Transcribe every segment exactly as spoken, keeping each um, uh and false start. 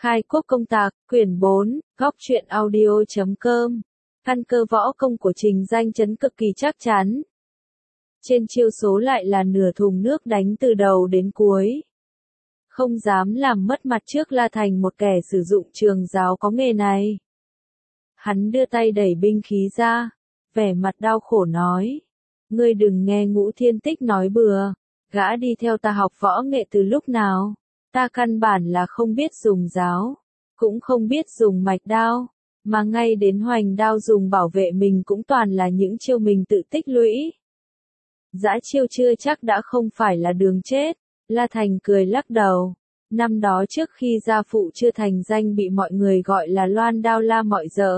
Khai quốc công tạc, quyển bốn, góc truyện audio.com. Căn cơ võ công của Trình Danh Chấn cực kỳ chắc chắn. Trên chiêu số lại là nửa thùng nước đánh từ đầu đến cuối. Không dám làm mất mặt trước La Thành, một kẻ sử dụng trường giáo có nghề này. Hắn đưa tay đẩy binh khí ra, vẻ mặt đau khổ nói. Ngươi đừng nghe Ngũ Thiên Tích nói bừa, gã đi theo ta học võ nghệ từ lúc nào. Ta căn bản là không biết dùng giáo, cũng không biết dùng mạch đao, mà ngay đến hoành đao dùng bảo vệ mình cũng toàn là những chiêu mình tự tích lũy. Dã chiêu chưa chắc đã không phải là đường chết. La Thành cười lắc đầu. Năm đó trước khi gia phụ chưa thành danh bị mọi người gọi là loan đao la mọi giờ.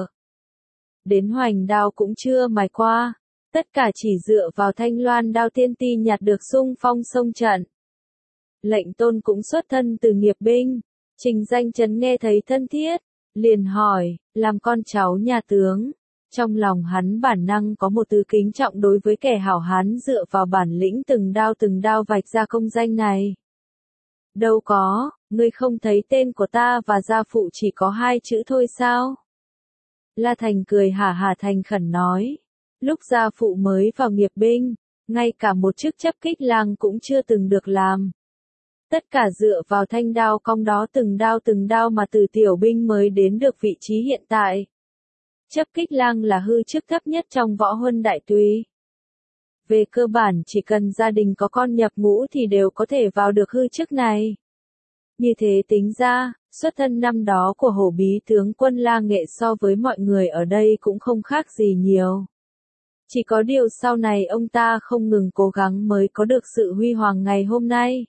Đến hoành đao cũng chưa mài qua, tất cả chỉ dựa vào thanh loan đao tiên ti nhặt được xung phong sông trận. Lệnh Tôn cũng xuất thân từ nghiệp binh. Trình Danh Chấn nghe thấy thân thiết, liền hỏi, làm con cháu nhà tướng. Trong lòng hắn bản năng có một tư kính trọng đối với kẻ hảo hán dựa vào bản lĩnh từng đao từng đao vạch ra công danh này. Đâu có, ngươi không thấy tên của ta và gia phụ chỉ có hai chữ thôi sao? La Thành cười hả hả thành khẩn nói. Lúc gia phụ mới vào nghiệp binh, ngay cả một chức chấp kích lang cũng chưa từng được làm. Tất cả dựa vào thanh đao cong đó từng đao từng đao mà từ tiểu binh mới đến được vị trí hiện tại. Chấp kích lang là hư chức thấp nhất trong võ huân đại tùy. Về cơ bản chỉ cần gia đình có con nhập ngũ thì đều có thể vào được hư chức này. Như thế tính ra, xuất thân năm đó của hổ bí tướng quân La Nghệ so với mọi người ở đây cũng không khác gì nhiều. Chỉ có điều sau này ông ta không ngừng cố gắng mới có được sự huy hoàng ngày hôm nay.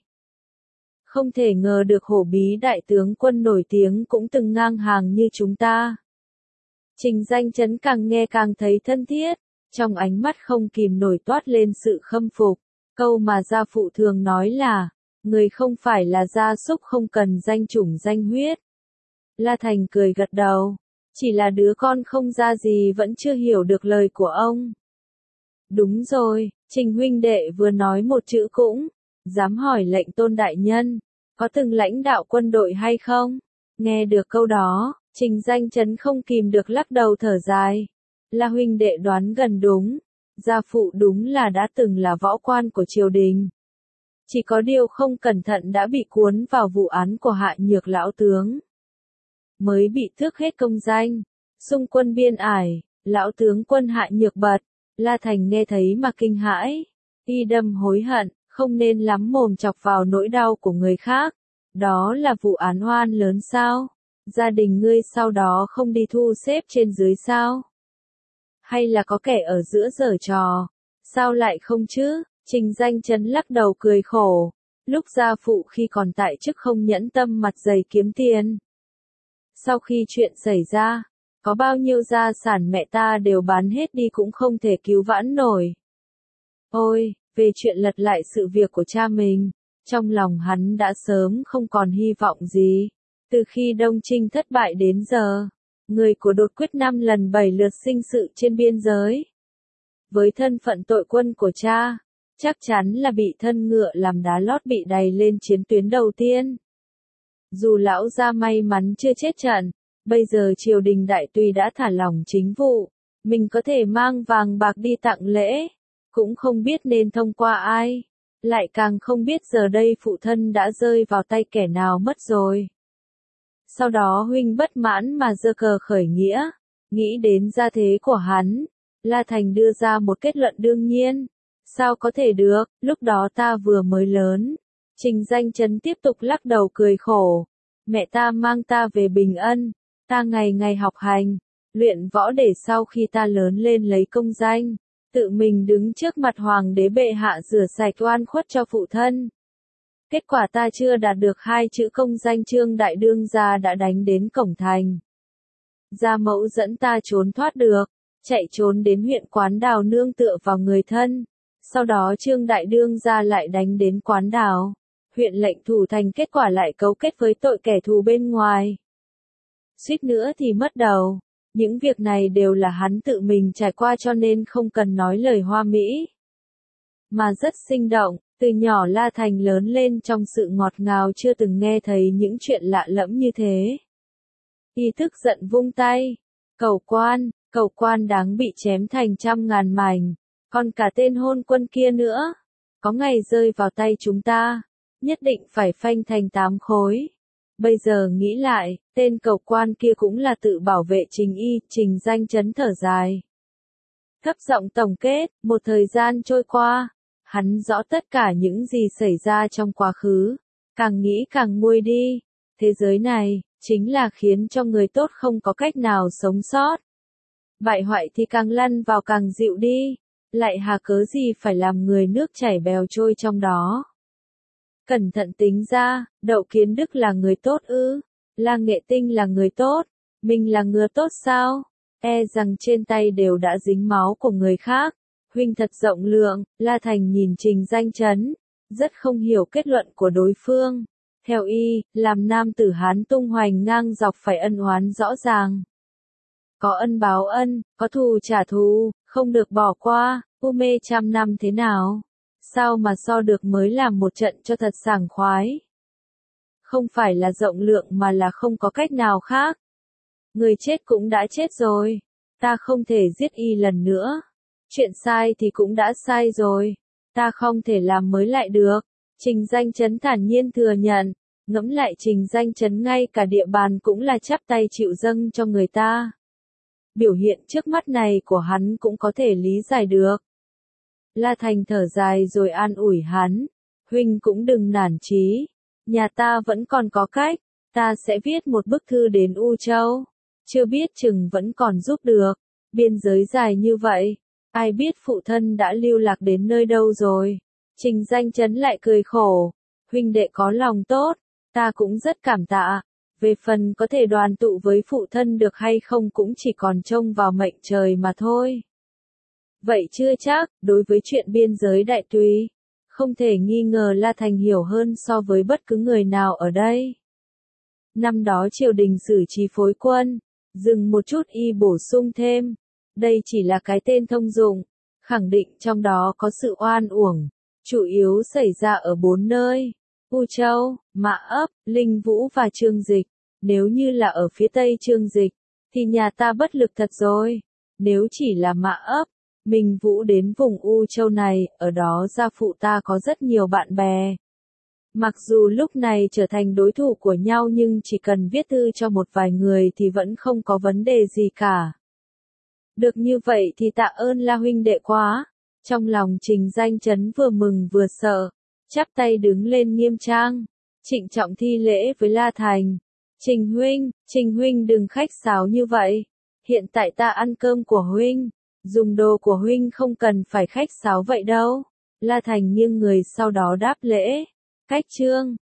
Không thể ngờ được hổ bí đại tướng quân nổi tiếng cũng từng ngang hàng như chúng ta. Trình Danh Chấn càng nghe càng thấy thân thiết, trong ánh mắt không kìm nổi toát lên sự khâm phục. Câu mà gia phụ thường nói là, người không phải là gia súc không cần danh chủng danh huyết. La Thành cười gật đầu, chỉ là đứa con không ra gì vẫn chưa hiểu được lời của ông. Đúng rồi, Trình huynh đệ vừa nói một chữ cũng, dám hỏi lệnh Tôn đại nhân, có từng lãnh đạo quân đội hay không? Nghe được câu đó, Trình Danh Chấn không kìm được lắc đầu thở dài. La huynh đệ đoán gần đúng, gia phụ đúng là đã từng là võ quan của triều đình. Chỉ có điều không cẩn thận đã bị cuốn vào vụ án của Hạ Nhược lão tướng. Mới bị tước hết công danh, xung quân biên ải, lão tướng quân Hạ Nhược bật. La Thành nghe thấy mà kinh hãi, y đâm hối hận, không nên lắm mồm chọc vào nỗi đau của người khác. Đó là vụ án oan lớn sao? Gia đình ngươi sau đó không đi thu xếp trên dưới sao? Hay là có kẻ ở giữa giở trò? Sao lại không chứ? Trình Danh Chấn lắc đầu cười khổ. Lúc gia phụ khi còn tại chức không nhẫn tâm mặt dày kiếm tiền. Sau khi chuyện xảy ra, có bao nhiêu gia sản mẹ ta đều bán hết đi cũng không thể cứu vãn nổi. Ôi, về chuyện lật lại sự việc của cha mình, trong lòng hắn đã sớm không còn hy vọng gì. Từ khi Đông Trinh thất bại đến giờ, người của đột quyết năm lần bảy lượt sinh sự trên biên giới. Với thân phận tội quân của cha, chắc chắn là bị thân ngựa làm đá lót bị đày lên chiến tuyến đầu tiên. Dù lão gia may mắn chưa chết trận, bây giờ triều đình đại tùy đã thả lỏng chính vụ, mình có thể mang vàng bạc đi tặng lễ, cũng không biết nên thông qua ai, lại càng không biết giờ đây phụ thân đã rơi vào tay kẻ nào mất rồi. Sau đó huynh bất mãn mà giơ cờ khởi nghĩa, nghĩ đến gia thế của hắn, La Thành đưa ra một kết luận đương nhiên, sao có thể được, lúc đó ta vừa mới lớn. Trình Danh Chấn tiếp tục lắc đầu cười khổ, mẹ ta mang ta về Bình Ân, ta ngày ngày học hành, luyện võ để sau khi ta lớn lên lấy công danh, tự mình đứng trước mặt hoàng đế bệ hạ rửa sạch oan khuất cho phụ thân. Kết quả ta chưa đạt được hai chữ công danh Trương đại đương gia đã đánh đến cổng thành. Gia mẫu dẫn ta trốn thoát được, chạy trốn đến huyện Quán Đào nương tựa vào người thân. Sau đó Trương đại đương gia lại đánh đến Quán Đào, huyện lệnh thủ thành, kết quả lại cấu kết với tội kẻ thù bên ngoài. Suýt nữa thì mất đầu. Những việc này đều là hắn tự mình trải qua cho nên không cần nói lời hoa mỹ. Mà rất sinh động, từ nhỏ La Thành lớn lên trong sự ngọt ngào chưa từng nghe thấy những chuyện lạ lẫm như thế. Y tức giận vung tay. Cầu quan, cầu quan đáng bị chém thành trăm ngàn mảnh. Còn cả tên hôn quân kia nữa. Có ngày rơi vào tay chúng ta. Nhất định phải phanh thành tám khối. Bây giờ nghĩ lại, tên cầu quan kia cũng là tự bảo vệ Trình Y, Trình Danh Chấn thở dài. Thấp giọng tổng kết, một thời gian trôi qua, hắn rõ tất cả những gì xảy ra trong quá khứ, càng nghĩ càng nguôi đi. Thế giới này, chính là khiến cho người tốt không có cách nào sống sót. Bại hoại thì càng lăn vào càng dịu đi, lại hà cớ gì phải làm người nước chảy bèo trôi trong đó. Cẩn thận tính ra, Đậu Kiến Đức là người tốt ư, La Nghệ Tinh là người tốt, mình là ngừa tốt sao? E rằng trên tay đều đã dính máu của người khác. Huynh thật rộng lượng, La Thành nhìn Trình Danh Chấn, rất không hiểu kết luận của đối phương. Theo y, làm nam tử Hán tung hoành ngang dọc phải ân oán rõ ràng. Có ân báo ân, có thù trả thù, không được bỏ qua, u mê trăm năm thế nào? Sao mà so được mới làm một trận cho thật sảng khoái. Không phải là rộng lượng mà là không có cách nào khác. Người chết cũng đã chết rồi, ta không thể giết y lần nữa. Chuyện sai thì cũng đã sai rồi, ta không thể làm mới lại được. Trình Danh Chấn thản nhiên thừa nhận, ngẫm lại Trình Danh Chấn ngay cả địa bàn cũng là chắp tay chịu dâng cho người ta. Biểu hiện trước mắt này của hắn cũng có thể lý giải được. La Thành thở dài rồi an ủi hắn, huynh cũng đừng nản chí, nhà ta vẫn còn có cách, ta sẽ viết một bức thư đến U Châu, chưa biết chừng vẫn còn giúp được, biên giới dài như vậy, ai biết phụ thân đã lưu lạc đến nơi đâu rồi. Trình Danh Chấn lại cười khổ, huynh đệ có lòng tốt, ta cũng rất cảm tạ, về phần có thể đoàn tụ với phụ thân được hay không cũng chỉ còn trông vào mệnh trời mà thôi. Vậy chưa chắc, đối với chuyện biên giới đại tùy, không thể nghi ngờ La Thành hiểu hơn so với bất cứ người nào ở đây. Năm đó triều đình xử trí phối quân, dừng một chút y bổ sung thêm, đây chỉ là cái tên thông dụng, khẳng định trong đó có sự oan uổng, chủ yếu xảy ra ở bốn nơi, U Châu, Mã Ấp, Linh Vũ và Chương Dịch. Nếu như là ở phía tây Chương Dịch, thì nhà ta bất lực thật rồi, nếu chỉ là Mã Ấp, Minh Vũ đến vùng U Châu này, ở đó gia phụ ta có rất nhiều bạn bè. Mặc dù lúc này trở thành đối thủ của nhau nhưng chỉ cần viết thư cho một vài người thì vẫn không có vấn đề gì cả. Được như vậy thì tạ ơn La huynh đệ quá. Trong lòng Trình Danh Chấn vừa mừng vừa sợ, chắp tay đứng lên nghiêm trang, trịnh trọng thi lễ với La Thành. Trình huynh, Trình huynh đừng khách sáo như vậy. Hiện tại ta ăn cơm của huynh, dùng đồ của huynh không cần phải khách sáo vậy đâu. La Thành nghiêng người sau đó đáp lễ. Cách chương